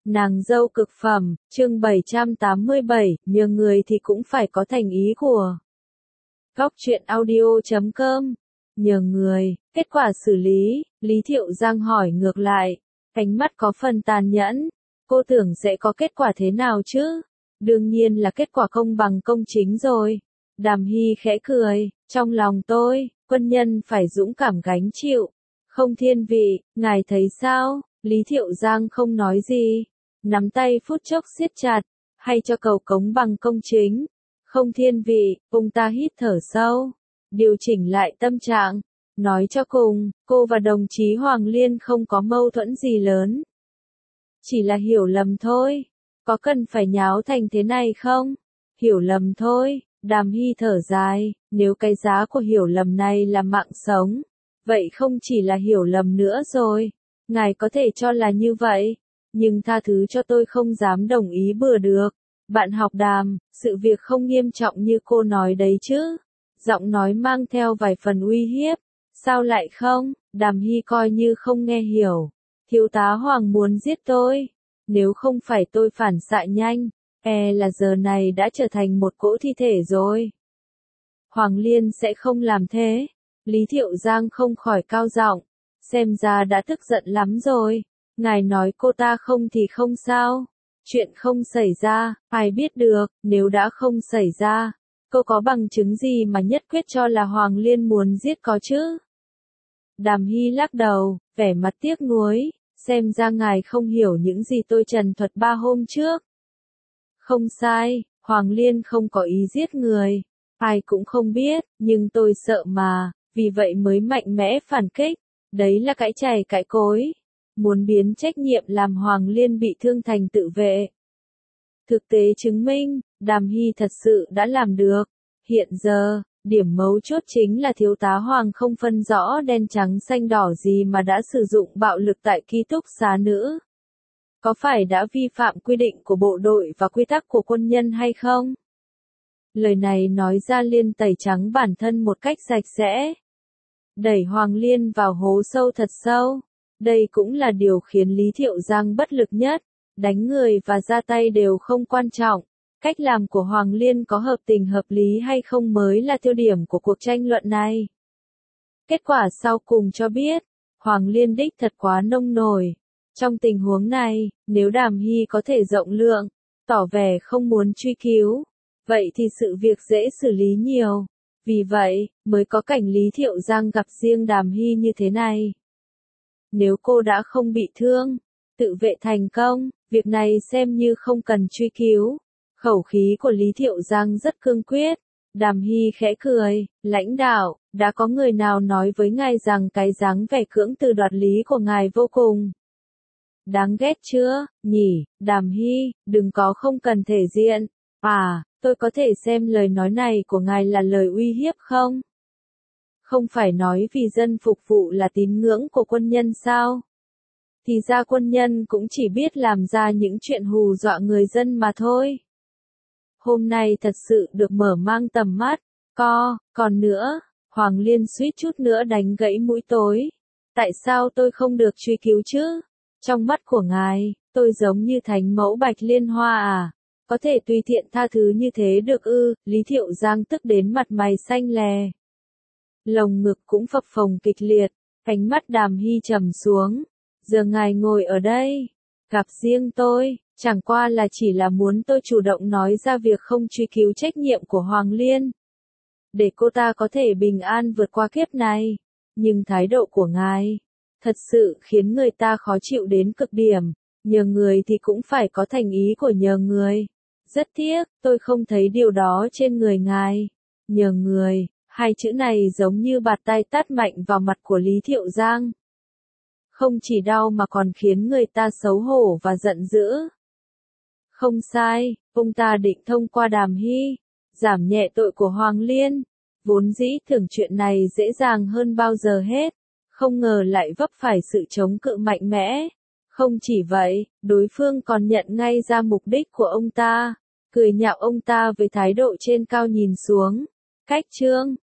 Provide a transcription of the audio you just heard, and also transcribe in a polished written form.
Nàng dâu cực phẩm, chương 787, nhờ người thì cũng phải có thành ý của. Góc truyện audio.com, nhờ người, kết quả xử lý, Lý Thiệu Giang hỏi ngược lại, ánh mắt có phần tàn nhẫn, cô tưởng sẽ có kết quả thế nào chứ? Đương nhiên là kết quả công bằng công chính rồi. Đàm Hy khẽ cười, trong lòng tôi, quân nhân phải dũng cảm gánh chịu. Không thiên vị, ngài thấy sao? Lý Thiệu Giang không nói gì, nắm tay phút chốc siết chặt, hay cho cầu cống bằng công chính. Không thiên vị, ông ta hít thở sâu, điều chỉnh lại tâm trạng, nói cho cùng, cô và đồng chí Hoàng Liên không có mâu thuẫn gì lớn. Chỉ là hiểu lầm thôi, có cần phải nháo thành thế này không? Hiểu lầm thôi, Đàm Hy thở dài, nếu cái giá của hiểu lầm này là mạng sống, vậy không chỉ là hiểu lầm nữa rồi. Ngài có thể cho là như vậy, nhưng tha thứ cho tôi không dám đồng ý bừa được. Bạn học Đàm, sự việc không nghiêm trọng như cô nói đấy chứ. Giọng nói mang theo vài phần uy hiếp. Sao lại không? Đàm Hy coi như không nghe hiểu. Thiếu tá Hoàng muốn giết tôi. Nếu không phải tôi phản xạ nhanh, là giờ này đã trở thành một cỗ thi thể rồi. Hoàng Liên sẽ không làm thế. Lý Thiệu Giang không khỏi cao giọng. Xem ra đã tức giận lắm rồi. Ngài nói cô ta không thì không sao. Chuyện không xảy ra, ai biết được, nếu đã không xảy ra. Cô có bằng chứng gì mà nhất quyết cho là Hoàng Liên muốn giết có chứ? Đàm Hy lắc đầu, vẻ mặt tiếc nuối. Xem ra ngài không hiểu những gì tôi trần thuật 3 hôm trước. Không sai, Hoàng Liên không có ý giết người. Ai cũng không biết, nhưng tôi sợ mà, vì vậy mới mạnh mẽ phản kích. Đấy là cãi chày cãi cối. Muốn biến trách nhiệm làm Hoàng Liên bị thương thành tự vệ. Thực tế chứng minh, Đàm Hy thật sự đã làm được. Hiện giờ, điểm mấu chốt chính là thiếu tá Hoàng không phân rõ đen trắng xanh đỏ gì mà đã sử dụng bạo lực tại ký túc xá nữ. Có phải đã vi phạm quy định của bộ đội và quy tắc của quân nhân hay không? Lời này nói ra Liên tẩy trắng bản thân một cách sạch sẽ. Đẩy Hoàng Liên vào hố sâu thật sâu. Đây cũng là điều khiến Lý Thiệu Giang bất lực nhất. Đánh người và ra tay đều không quan trọng. Cách làm của Hoàng Liên có hợp tình hợp lý hay không mới là tiêu điểm của cuộc tranh luận này. Kết quả sau cùng cho biết, Hoàng Liên đích thật quá nông nổi. Trong tình huống này, nếu Đàm Hy có thể rộng lượng, tỏ vẻ không muốn truy cứu, vậy thì sự việc dễ xử lý nhiều. Vì vậy, mới có cảnh Lý Thiệu Giang gặp riêng Đàm Hy như thế này. Nếu cô đã không bị thương, tự vệ thành công, việc này xem như không cần truy cứu. Khẩu khí của Lý Thiệu Giang rất cương quyết. Đàm Hy khẽ cười, lãnh đạo, đã có người nào nói với ngài rằng cái dáng vẻ cưỡng từ đoạt lý của ngài vô cùng đáng ghét chưa, nhỉ? Đàm Hy, đừng có không cần thể diện. Tôi có thể xem lời nói này của ngài là lời uy hiếp không? Không phải nói vì dân phục vụ là tín ngưỡng của quân nhân sao? Thì ra quân nhân cũng chỉ biết làm ra những chuyện hù dọa người dân mà thôi. Hôm nay thật sự được mở mang tầm mắt. Còn nữa, Hoàng Liên suýt chút nữa đánh gãy mũi tối. Tại sao tôi không được truy cứu chứ? Trong mắt của ngài, tôi giống như thánh mẫu Bạch Liên Hoa à? Có thể tùy tiện tha thứ như thế được ư? Lý Thiệu Giang tức đến mặt mày xanh lè. Lồng ngực cũng phập phồng kịch liệt, ánh mắt Đàm Hy trầm xuống. Giờ ngài ngồi ở đây, gặp riêng tôi, chẳng qua là chỉ là muốn tôi chủ động nói ra việc không truy cứu trách nhiệm của Hoàng Liên. Để cô ta có thể bình an vượt qua kiếp này. Nhưng thái độ của ngài, thật sự khiến người ta khó chịu đến cực điểm. Nhờ người thì cũng phải có thành ý của nhờ người. Rất tiếc, tôi không thấy điều đó trên người ngài. Nhờ người, hai chữ này giống như bạt tay tát mạnh vào mặt của Lý Thiệu Giang. Không chỉ đau mà còn khiến người ta xấu hổ và giận dữ. Không sai, ông ta định thông qua Đàm Hy, giảm nhẹ tội của Hoàng Liên. Vốn dĩ tưởng chuyện này dễ dàng hơn bao giờ hết. Không ngờ lại vấp phải sự chống cự mạnh mẽ. Không chỉ vậy, đối phương còn nhận ngay ra mục đích của ông ta, cười nhạo ông ta với thái độ trên cao nhìn xuống. Cách chương,